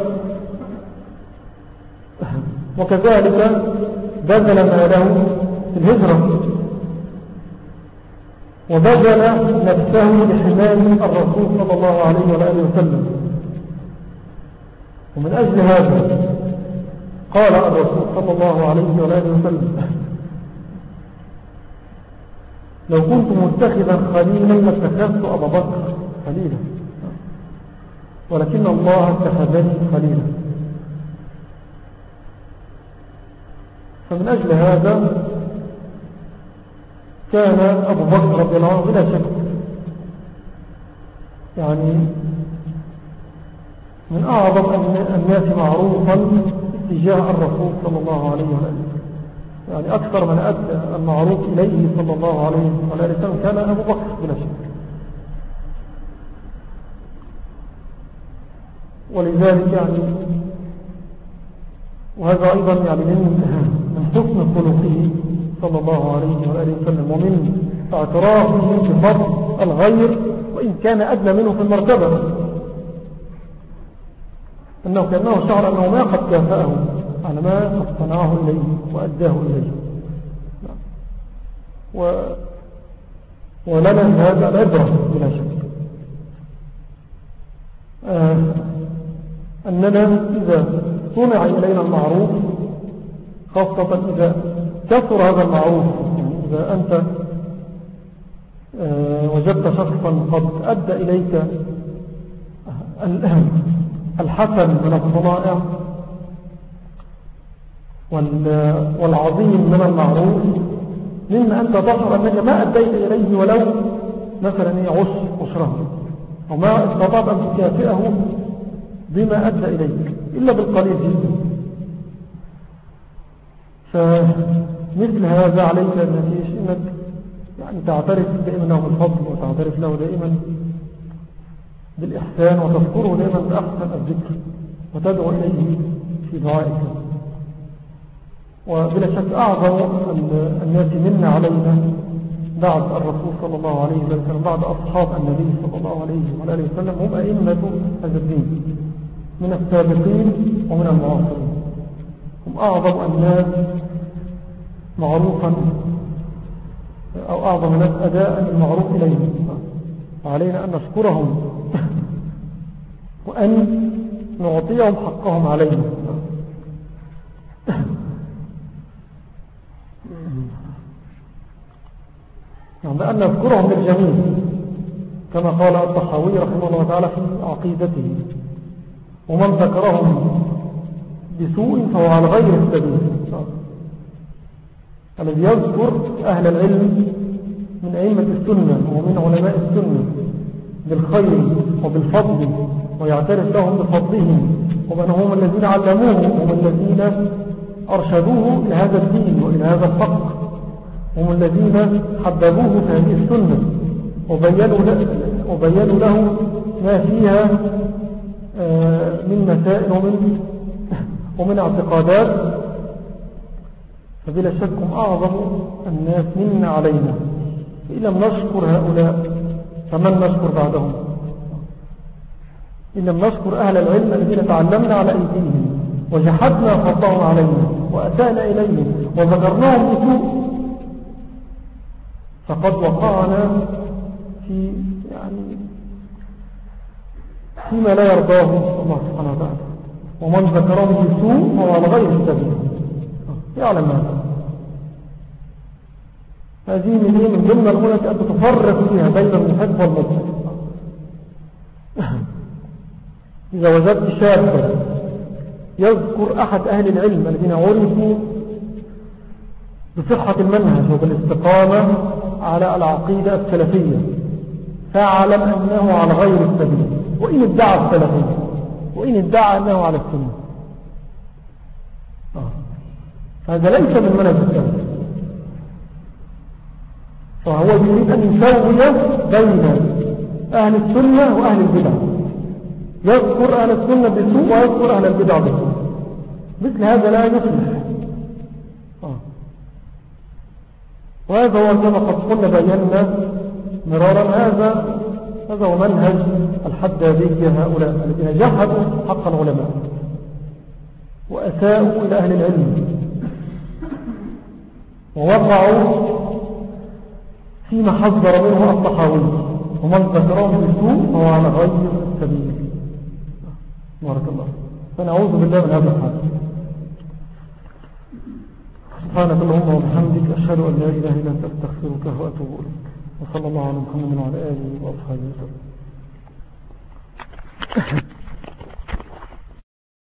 وكذلك بذل ماله في الهجرة، وبذل نفسه لحماية الرسول صلى الله عليه وآله وسلم. ومن أجل هذا قال الرسول صلى الله عليه وآله وسلم: لو كنت متخذا خليلا لاتخذت أبا بكر خليلا، ولكن الله اتخذني خليلا. فمن أجل هذا كان أبو بكر رضي الله عنه بلا شك يعني من أعظم الناس معروفا اتجاه الرسول صلى الله عليه وسلم، يعني أكثر من أدى المعروف إليه صلى الله عليه وسلم كان أبو بكر بلا شك. ولذلك يعني وهذا أيضا يعني من من حسن خلقه صلى الله عليه وآله وسلم، ومن اعترافه بفضل الغير وإن كان أدنى منه في المرتبة، أنه كأنه شعر أنه ما قد كافأه على ما قد صنعه إليه وأداه إليه. و ولنا هذا العبرة بلا شك، آه أننا إذا صنع إلينا المعروف، خاصة إذا كثر هذا المعروف، يعني إذا أنت آه وجدت شخصا قد أدى إليك الحسن من الصنائع والعظيم من المعروف، مما أنت تشعر أنك ما أديت إليه ولو مثلا عشر عشره، أو ما استطعت أن تكافئه بما أدى إليك إلا بالقليل جدا. فمثل هذا عليك أنك يعني تعترف دائما له بالفضل، وتعترف له دائما بالإحسان، وتذكره دائما بأحسن الذكر، وتدعو إليه في دعائك. وبلا شك أعظم الناس منا علينا بعد الرسول صلى الله عليه وسلم، بعد أصحاب النبي صلى الله عليه وآله وسلم، هم أئمة هذا الدين من السابقين ومن المعاصرين. هم أعظم الناس معروفا، أو أعظم الناس أداء المعروف إليهم، وعلينا أن نشكرهم وأن نعطيهم حقهم علينا. يعني بأن نذكرهم بالجميل، كما قال الطحاوي رحمه الله تعالى في عقيدته: ومن ذكرهم بسوء فهو على غير السبيل. الذي يذكر أهل العلم من أئمة السنة ومن علماء السنة بالخير وبالفضل، ويعترف لهم بفضلهم، ومن هم الذين علموه وهم الذين أرشدوه إلى هذا الدين وإلى هذا الحق، هم الذين حببوه في هذه السنة وبينوا له ما فيها من مسائل ومن, ومن اعتقادات. فبلا شك هم أعظم الناس منا علينا، إن لم نشكر هؤلاء فمن نشكر بعدهم؟ إن لم نشكر أهل العلم الذين تعلمنا على أيديهم وجحدنا فضلهم علينا وأتانا إليهم وذكرناهم بسوء، فقد وقعنا في يعني فيما لا يرضاه الله سبحانه وتعالى. ومن ذكرهم بسوء فهو على غير غير السبيل، يعلم هذا. هذه من من ضمن الأمور التي أنت تفرق فيها بين المحب والمبغض. إذا وجدت شابا يذكر أحد أهل العلم الذين عرفوا بصحة المنهج وبالاستقامة على العقيدة السلفية، فاعلم أنه على غير السبيل، وإن ادعى السلفية، وإن ادعى أنه على السنة. هذا ليس من منهج السلف، فهو يريد أن يسوي بين أهل السنة وأهل البدع، يذكر أهل السنة بسوء ويذكر أهل البدع بسوء. مثل هذا لا يفلح. وهذا هو كما قد قلنا بينا مرارا، هذا هذا هو منهج الحدادية هؤلاء الذين جحدوا حق العلماء وأساءوا إلى أهل العلم ووقعوا فيما حذر منه الطحاوي، ومن ذكرهم بسوء فهو على غير السبيل. بارك الله. فنعوذ بالله من هذا الحال. سبحانك اللهم وبحمدك، أشهد أن لا إله إلا أنت، أستغفرك وأتوب إليك. وصلى الله على محمد وعلى آله وأصحابه وسلم.